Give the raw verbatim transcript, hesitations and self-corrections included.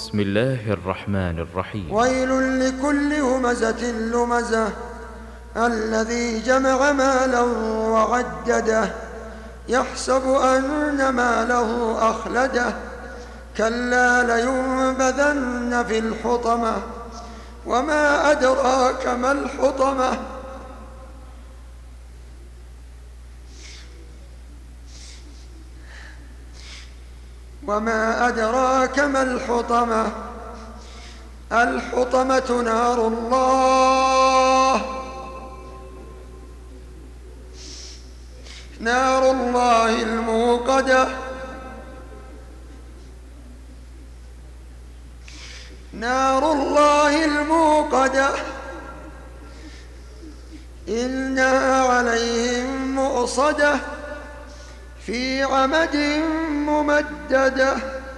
بسم الله الرحمن الرحيم. ويل لكل همزة لمزة الذي جمع مالا وعدده يحسب أن ماله أخلده كلا لينبذن في الحطمة وما أدراك ما الحطمة وما أدراك ما الحطمة الحطمة نار الله نار الله الموقدة نار الله الموقدة إنها عليهم مؤصدة في عمد ممددة.